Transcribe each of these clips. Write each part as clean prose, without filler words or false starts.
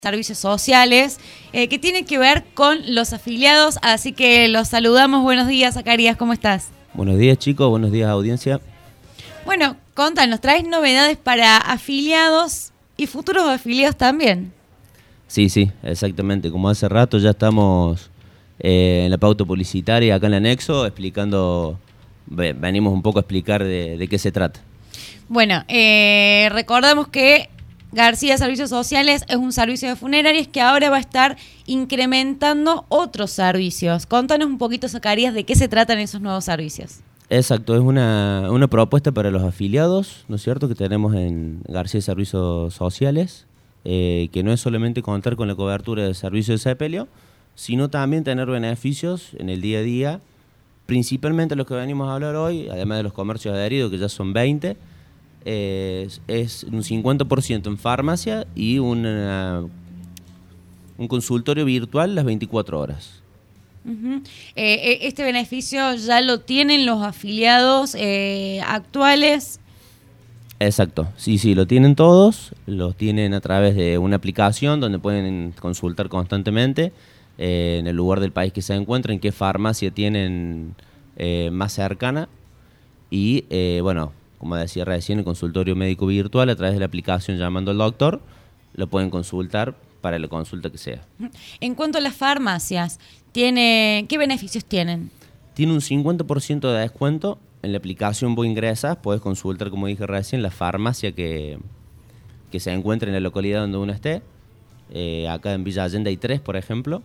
servicios sociales, que tiene que ver con los afiliados, así que los saludamos. Buenos días, Zacarías, ¿cómo estás? Buenos días, chicos, buenos días, audiencia. Bueno, contanos, ¿traes novedades para afiliados y futuros afiliados también? Sí, exactamente. Como hace rato ya estamos en la pauta publicitaria acá en el anexo, venimos un poco a explicar de qué se trata. Bueno, recordamos que García Servicios Sociales es un servicio de funerarias que ahora va a estar incrementando otros servicios. Contanos un poquito, Zacarías, de qué se tratan esos nuevos servicios. Exacto, es una propuesta para los afiliados, ¿no es cierto?, que tenemos en García Servicios Sociales, que no es solamente contar con la cobertura de servicios de sepelio, sino también tener beneficios en el día a día, principalmente los que venimos a hablar hoy, además de los comercios adheridos, que ya son 20, es un 50% en farmacia y un consultorio virtual las 24 horas. Uh-huh. Este beneficio ya lo tienen los afiliados actuales. Exacto, sí, lo tienen todos, lo tienen a través de una aplicación donde pueden consultar constantemente en el lugar del país que se encuentren, qué farmacia tienen más cercana y bueno, como decía recién, el consultorio médico virtual a través de la aplicación llamando al doctor, lo pueden consultar para la consulta que sea. En cuanto a las farmacias, ¿qué beneficios tienen? Tiene un 50% de descuento. En la aplicación vos ingresas, podés consultar, como dije recién, la farmacia que se encuentre en la localidad donde uno esté. Acá en Villa Allende hay 3, por ejemplo.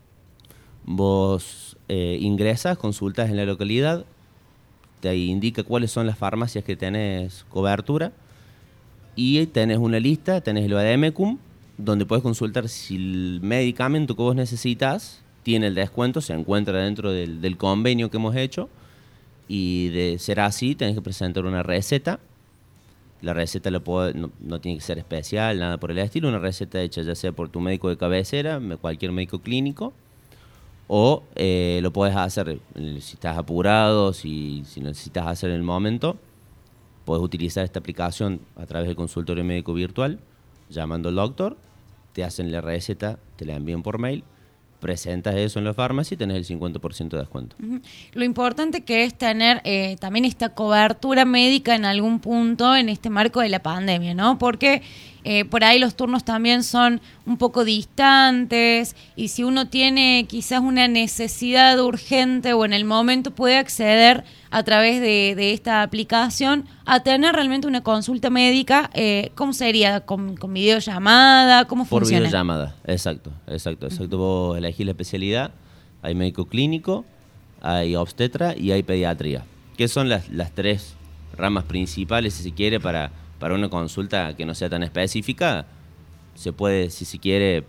Vos ingresas, consultas en la localidad, te indica cuáles son las farmacias que tenés cobertura y tenés una lista, tenés el Vademecum, donde puedes consultar si el medicamento que vos necesitas tiene el descuento, se encuentra dentro del convenio que hemos hecho, y de ser así tenés que presentar una receta. La receta no tiene que ser especial, nada por el estilo, una receta hecha ya sea por tu médico de cabecera, cualquier médico clínico, o lo puedes hacer si estás apurado, si necesitas hacer en el momento, puedes utilizar esta aplicación a través del consultorio médico virtual, llamando al doctor, te hacen la receta, te la envían por mail, presentas eso en la farmacia y tenés el 50% de descuento. Uh-huh. Lo importante que es tener también esta cobertura médica en algún punto en este marco de la pandemia, ¿no? Porque por ahí los turnos también son un poco distantes y si uno tiene quizás una necesidad urgente o en el momento puede acceder a través de esta aplicación a tener realmente una consulta médica. ¿Cómo sería? ¿Con videollamada? ¿Cómo funciona? Por videollamada, exacto. Vos elegís la especialidad, hay médico clínico, hay obstetra y hay pediatría, que son las 3 ramas principales, si se quiere, para una consulta que no sea tan específica. Se puede, si se quiere,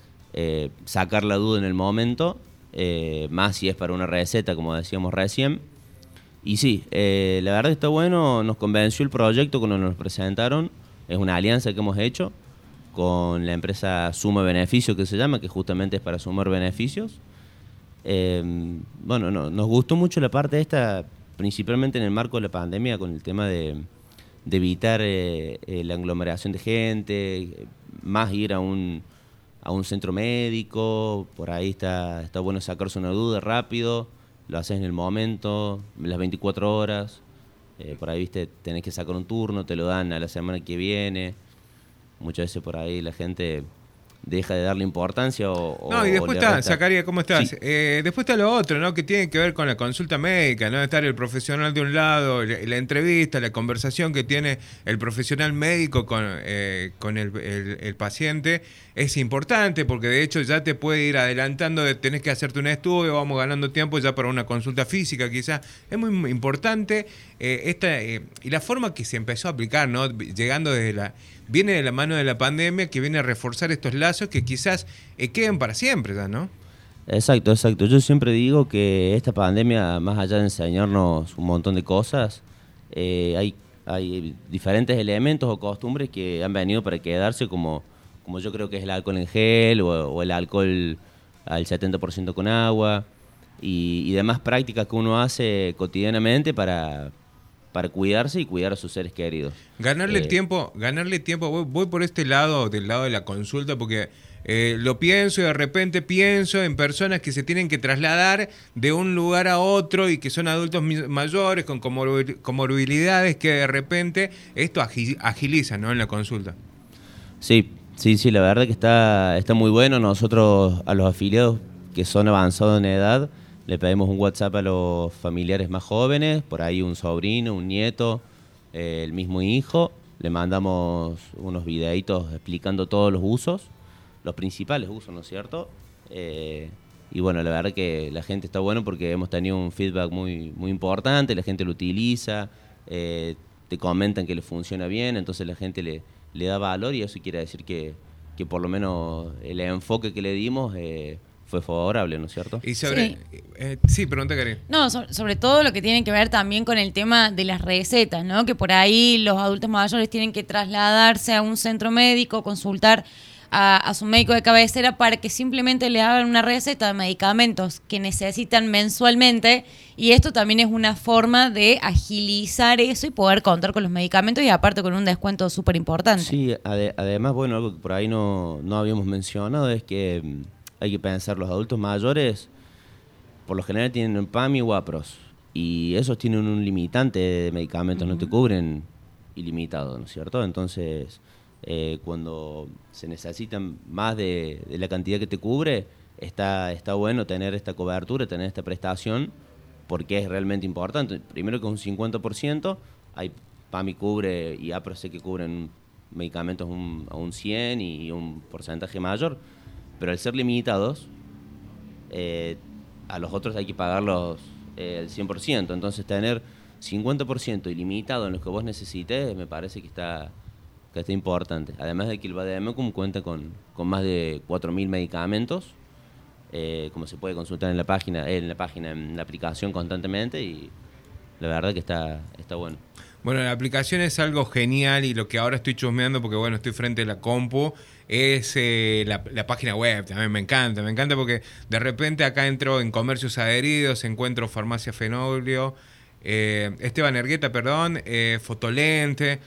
sacar la duda en el momento, más si es para una receta, como decíamos recién. Y sí, la verdad está bueno, nos convenció el proyecto cuando nos presentaron. Es una alianza que hemos hecho con la empresa Suma Beneficio, que se llama, que justamente es para sumar beneficios. Bueno, nos gustó mucho la parte esta, principalmente en el marco de la pandemia, con el tema de evitar la aglomeración de gente, más ir a un centro médico. Por ahí está bueno sacarse una duda rápido, lo haces en el momento, las 24 horas, por ahí, viste, tenés que sacar un turno, te lo dan a la semana que viene. Muchas veces por ahí la gente deja de darle importancia No, y después está, Zacarías, ¿cómo estás? Sí. Después está lo otro, ¿no? Que tiene que ver con la consulta médica, ¿no? Estar el profesional de un lado, la entrevista, la conversación que tiene el profesional médico con el paciente es importante, porque de hecho ya te puede ir adelantando, tenés que hacerte un estudio, vamos ganando tiempo ya para una consulta física quizás. Es muy importante y la forma que se empezó a aplicar, ¿no? Llegando viene de la mano de la pandemia, que viene a reforzar estos lazos que quizás queden para siempre ya, ¿no? Exacto. Yo siempre digo que esta pandemia, más allá de enseñarnos un montón de cosas, hay diferentes elementos o costumbres que han venido para quedarse, como yo creo que es el alcohol en gel o el alcohol al 70% con agua y demás prácticas que uno hace cotidianamente para para cuidarse y cuidar a sus seres queridos. Ganarle tiempo, voy por este lado, del lado de la consulta, porque lo pienso y de repente pienso en personas que se tienen que trasladar de un lugar a otro y que son adultos mayores con comorbilidades que de repente esto agiliza, ¿no?, en la consulta. Sí, la verdad que está muy bueno. Nosotros a los afiliados que son avanzados en edad le pedimos un WhatsApp a los familiares más jóvenes, por ahí un sobrino, un nieto, el mismo hijo. Le mandamos unos videitos explicando todos los usos, los principales usos, ¿no es cierto? Y bueno, la verdad que la gente está bueno porque hemos tenido un feedback muy, muy importante, la gente lo utiliza, te comentan que le funciona bien, entonces la gente le da valor y eso quiere decir que por lo menos el enfoque que le dimos fue favorable, ¿no es cierto? Y sí, pregunta, Karin. No, sobre todo lo que tiene que ver también con el tema de las recetas, ¿no? Que por ahí los adultos mayores tienen que trasladarse a un centro médico, consultar a su médico de cabecera para que simplemente le hagan una receta de medicamentos que necesitan mensualmente, y esto también es una forma de agilizar eso y poder contar con los medicamentos y aparte con un descuento súper importante. Sí, además, bueno, algo que por ahí no habíamos mencionado es que hay que pensar, los adultos mayores por lo general tienen PAMI o APROS y esos tienen un limitante de medicamentos, no te cubren ilimitado, ¿no es cierto? Entonces, cuando se necesitan más de la cantidad que te cubre, está bueno tener esta cobertura, tener esta prestación, porque es realmente importante. Primero que es un 50%, hay PAMI cubre y APROS sé que cubren medicamentos a un 100 y un porcentaje mayor, pero al ser limitados, a los otros hay que pagarlos el 100%. Entonces tener 50% ilimitado en los que vos necesites me parece que está importante. Además de que el VADEMECUM cuenta con más de 4.000 medicamentos, como se puede consultar en la aplicación constantemente, y la verdad que está bueno. Bueno, la aplicación es algo genial y lo que ahora estoy chusmeando, porque bueno, estoy frente a la compu, es la página web. También me encanta porque de repente acá entro en Comercios Adheridos, encuentro Farmacia Fenoglio, Esteban Ergueta, Fotolente,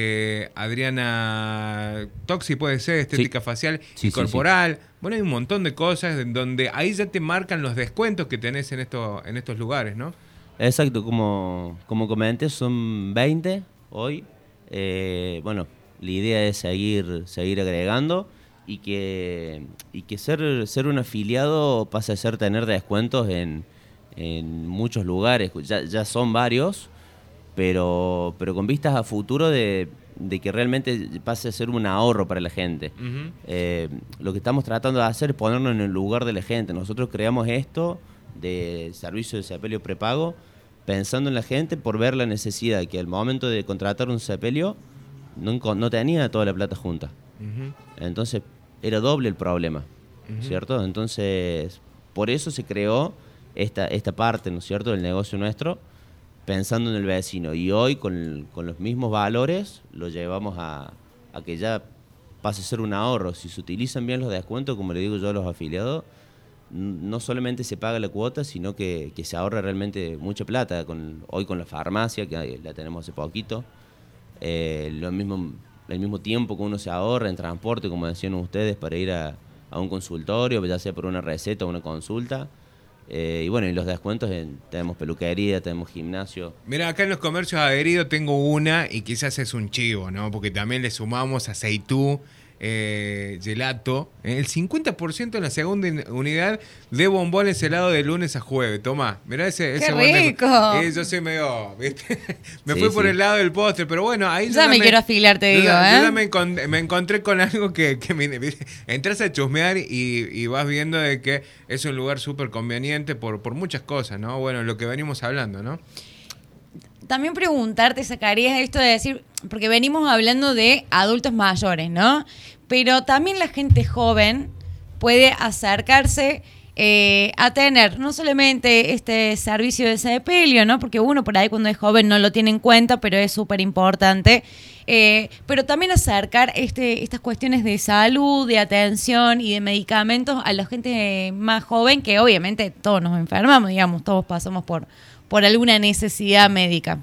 Adriana Toxi, puede ser, estética facial y corporal. Sí. Bueno, hay un montón de cosas en donde ahí ya te marcan los descuentos que tenés en estos lugares, ¿no? Exacto, como comenté, son 20 hoy. Bueno, la idea es seguir agregando y que ser un afiliado pase a ser tener descuentos en muchos lugares. Ya son varios, pero con vistas a futuro de que realmente pase a ser un ahorro para la gente. Uh-huh. Lo que estamos tratando de hacer es ponernos en el lugar de la gente. Nosotros creamos esto de servicio de sepelio prepago pensando en la gente, por ver la necesidad que al momento de contratar un sepelio no tenía toda la plata junta. Uh-huh. Entonces era doble el problema, uh-huh, ¿cierto? Entonces por eso se creó esta parte, ¿no es cierto?, del negocio nuestro, pensando en el vecino, y hoy con los mismos valores lo llevamos a que ya pase a ser un ahorro. Si se utilizan bien los descuentos, como le digo yo a los afiliados, no solamente se paga la cuota, sino que se ahorra realmente mucha plata. Hoy con la farmacia, que la tenemos hace poquito, el mismo tiempo que uno se ahorra en transporte, como decían ustedes, para ir a un consultorio, ya sea por una receta o una consulta. Y bueno, y los descuentos, tenemos peluquería, tenemos gimnasio. Mira, acá en los Comercios Adheridos tengo una, y quizás es un chivo, ¿no? Porque también le sumamos aceitú, gelato, el 50% en la segunda unidad de bombones helados de lunes a jueves. Tomá, mirá ese ¡qué rico! Yo soy medio, ¿viste? Me fui por el lado del postre, pero bueno, ahí ya me quiero afiliar, te digo, Yo ya me encontré con algo que entras a chusmear y vas viendo de que es un lugar súper conveniente por muchas cosas, ¿no? Bueno, lo que venimos hablando, ¿no? También preguntarte, Zacarías, esto de decir, porque venimos hablando de adultos mayores, ¿no? Pero también la gente joven puede acercarse a tener no solamente este servicio de sepelio, ¿no? Porque uno por ahí cuando es joven no lo tiene en cuenta, pero es súper importante. Pero también acercar estas cuestiones de salud, de atención y de medicamentos a la gente más joven, que obviamente todos nos enfermamos, digamos, todos pasamos por alguna necesidad médica.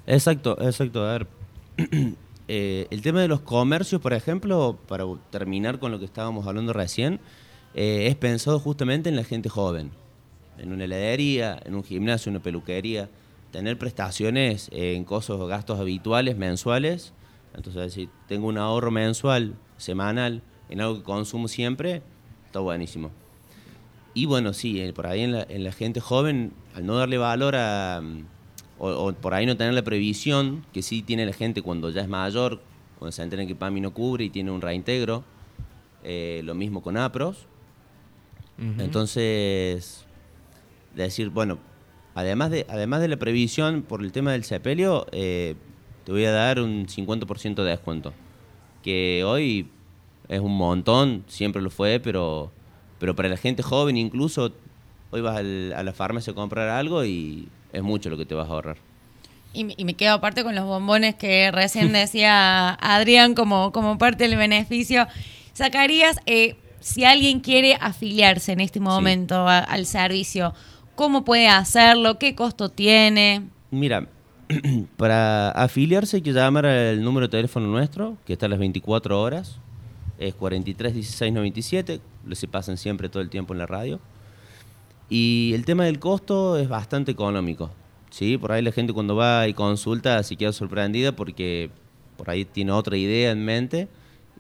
Exacto. A ver, el tema de los comercios, por ejemplo, para terminar con lo que estábamos hablando recién, es pensado justamente en la gente joven. En una heladería, en un gimnasio, una peluquería, tener prestaciones en costos o gastos habituales, mensuales. Entonces, si tengo un ahorro mensual, semanal, en algo que consumo siempre, está buenísimo. Y bueno, sí, por ahí en la gente joven, al no darle valor o por ahí no tener la previsión que sí tiene la gente cuando ya es mayor, cuando se entera que PAMI no cubre y tiene un reintegro, lo mismo con APROS. Uh-huh. Entonces, decir, bueno, además de la previsión por el tema del sepelio, te voy a dar un 50% de descuento, que hoy es un montón, siempre lo fue, pero para la gente joven incluso, hoy vas a la farmacia a comprar algo y es mucho lo que te vas a ahorrar. Y me quedo aparte con los bombones que recién decía Adrián como parte del beneficio. Zacarías, si alguien quiere afiliarse en este momento sí. al servicio, ¿cómo puede hacerlo? ¿Qué costo tiene? Mira, para afiliarse hay que llamar al número de teléfono nuestro, que está a las 24 horas. Es 43 16 97, se pasan siempre todo el tiempo en la radio. Y el tema del costo es bastante económico, ¿sí? Por ahí la gente cuando va y consulta se queda sorprendida porque por ahí tiene otra idea en mente,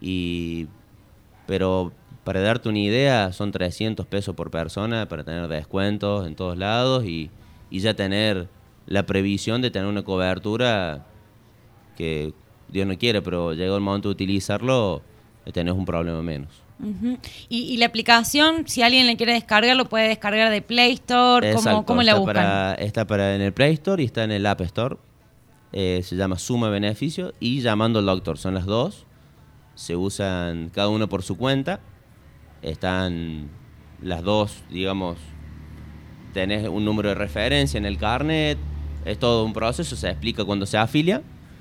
pero para darte una idea son 300 pesos por persona para tener descuentos en todos lados y ya tener la previsión de tener una cobertura que Dios no quiere, pero llegó el momento de utilizarlo, tenés un problema menos. Uh-huh. Y la aplicación, si alguien le quiere descargar, lo puede descargar de Play Store. ¿Cómo la buscan? Está en el Play Store y está en el App Store. Se llama Suma Beneficio y Llamando al Doctor. Son las dos. Se usan cada uno por su cuenta. Están las dos, digamos, tenés un número de referencia en el carnet. Es todo un proceso, se explica cuando se afilia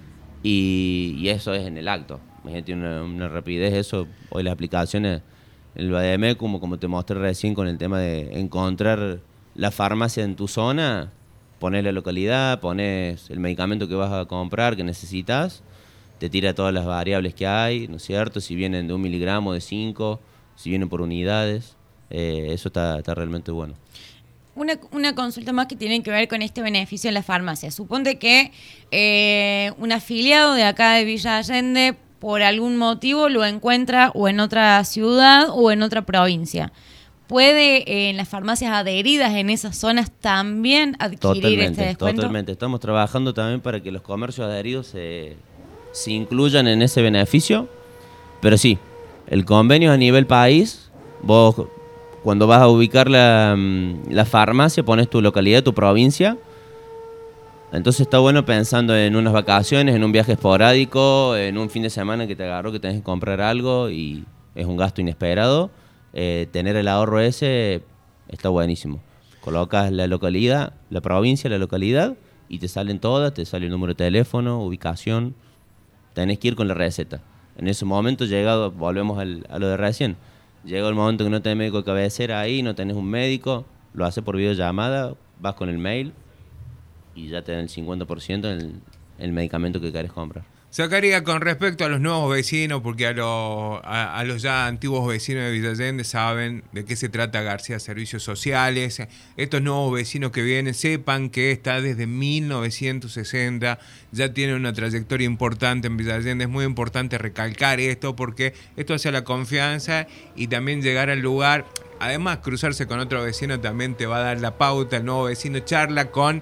y eso es en el acto. Imagínate una rapidez eso. Hoy las aplicaciones, el UADM, como te mostré recién con el tema de encontrar la farmacia en tu zona, pones la localidad, pones el medicamento que vas a comprar, que necesitas, te tira todas las variables que hay, ¿no es cierto? Si vienen de 1 miligramo, de 5, si vienen por unidades, eso está realmente bueno. Una consulta más que tiene que ver con este beneficio en la farmacia. Suponte que un afiliado de acá de Villa Allende por algún motivo lo encuentra o en otra ciudad o en otra provincia. ¿Puede en las farmacias adheridas en esas zonas también adquirir este descuento? Totalmente. Estamos trabajando también para que los comercios adheridos se incluyan en ese beneficio. Pero sí, el convenio a nivel país, vos cuando vas a ubicar la farmacia pones tu localidad, tu provincia. Entonces está bueno pensando en unas vacaciones, en un viaje esporádico, en un fin de semana que te agarró que tenés que comprar algo y es un gasto inesperado. Tener el ahorro ese está buenísimo. Colocas la localidad, la provincia, la localidad y te salen todas, te sale el número de teléfono, ubicación. Tenés que ir con la receta. En ese momento llegado, volvemos a lo de recién. Llega el momento que no tenés médico de cabecera ahí, no tenés un médico, lo haces por videollamada, vas con el mail y ya te dan el 50% en el medicamento que querés comprar. Zacarías, con respecto a los nuevos vecinos, porque a los ya antiguos vecinos de Villa Allende saben de qué se trata García Servicios Sociales. Estos nuevos vecinos que vienen, sepan que está desde 1960, ya tiene una trayectoria importante en Villa Allende. Es muy importante recalcar esto porque esto hace la confianza y también llegar al lugar. Además, cruzarse con otro vecino también te va a dar la pauta. El nuevo vecino charla con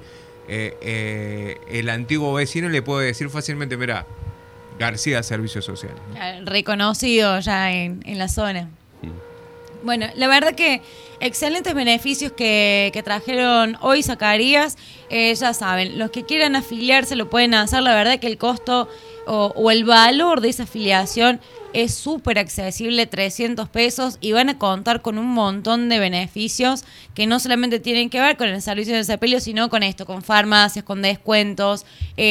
el antiguo vecino y le puede decir fácilmente, mira, García Servicios Sociales. Reconocido ya en la zona. Bueno, la verdad que excelentes beneficios que trajeron hoy Zacarías. Ya saben, los que quieran afiliarse lo pueden hacer. La verdad que el costo o el valor de esa afiliación es súper accesible, 300 pesos, y van a contar con un montón de beneficios que no solamente tienen que ver con el servicio de sepelio, sino con esto, con farmacias, con descuentos,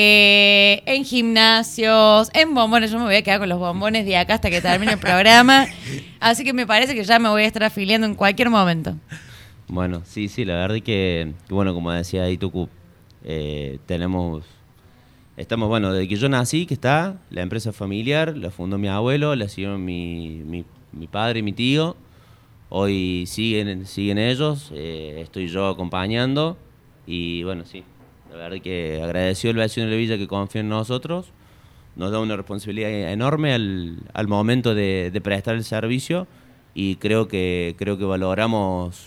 en gimnasios, en bombones. Yo me voy a quedar con los bombones de acá hasta que termine el programa, así que me parece que ya me voy a estar afiliando en cualquier momento. Bueno, sí, la verdad que bueno, como decía ahí Tucu, tenemos estamos, bueno, desde que yo nací, que está la empresa familiar, la fundó mi abuelo, la siguió mi padre y mi tío. Hoy siguen ellos, estoy yo acompañando y bueno, sí, la verdad que agradecido el vecino de la villa que confía en nosotros, nos da una responsabilidad enorme al momento de prestar el servicio y creo que valoramos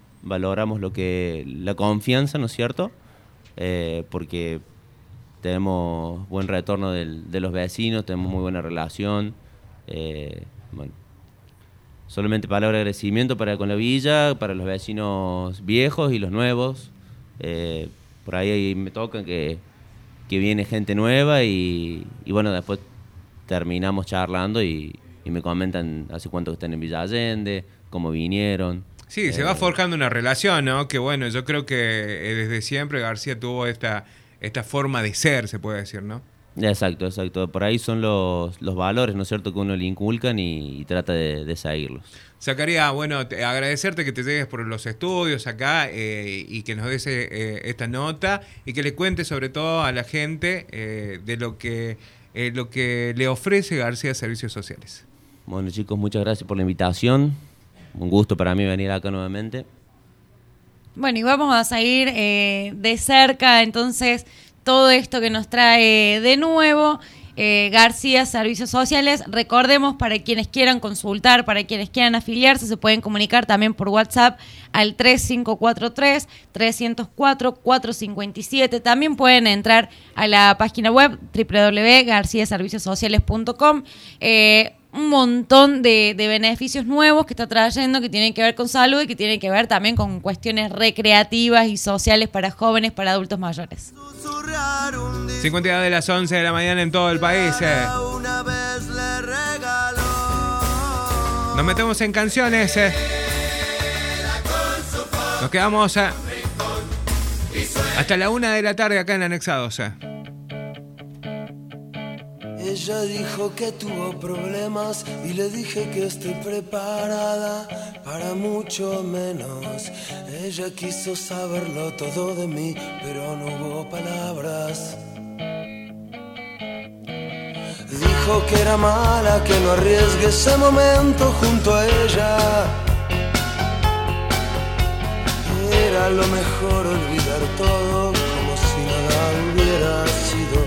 la confianza, ¿no es cierto? Porque tenemos buen retorno de los vecinos, tenemos muy buena relación, bueno. Solamente palabra de agradecimiento con la villa, para los vecinos viejos y los nuevos. Por ahí me toca que viene gente nueva y bueno, después terminamos charlando y me comentan hace cuánto que están en Villa Allende, cómo vinieron. Sí, se va forjando una relación, ¿no? Que bueno, yo creo que desde siempre García tuvo esta forma de ser, se puede decir, ¿no? Exacto. Por ahí son los valores, ¿no es cierto?, que uno le inculcan y trata de seguirlos. Zacarías, bueno, agradecerte que te llegues por los estudios acá y que nos des esta nota y que le cuentes sobre todo a la gente de lo que le ofrece García Servicios Sociales. Bueno, chicos, muchas gracias por la invitación. Un gusto para mí venir acá nuevamente. Bueno, y vamos a seguir de cerca, entonces, todo esto que nos trae de nuevo García Servicios Sociales. Recordemos, para quienes quieran consultar, para quienes quieran afiliarse, se pueden comunicar también por WhatsApp al 3543-304-457. También pueden entrar a la página web www.garciaserviciosociales.com. Un montón de beneficios nuevos que está trayendo, que tienen que ver con salud y que tienen que ver también con cuestiones recreativas y sociales para jóvenes, para adultos mayores. 50 de las 11 de la mañana en todo el país. Nos metemos en canciones. Nos quedamos hasta la 1 de la tarde acá en Anexados. Ella dijo que tuvo problemas y le dije que estoy preparada para mucho menos. Ella quiso saberlo todo de mí, pero no hubo palabras. Dijo que era mala, que no arriesgue ese momento junto a ella. Era lo mejor olvidar todo como si nada hubiera sido.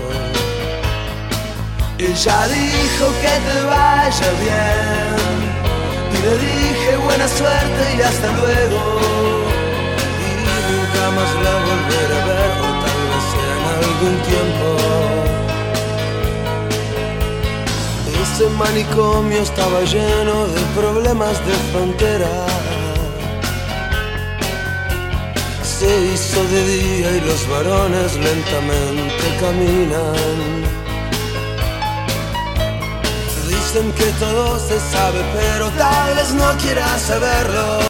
Ella dijo que te vaya bien y le dije buena suerte y hasta luego. Y nunca más la volveré a ver, o tal vez sea en algún tiempo. Ese manicomio estaba lleno de problemas de frontera. Se hizo de día y los varones lentamente caminan. Dicen que todo se sabe, pero tal vez no quieras saberlo.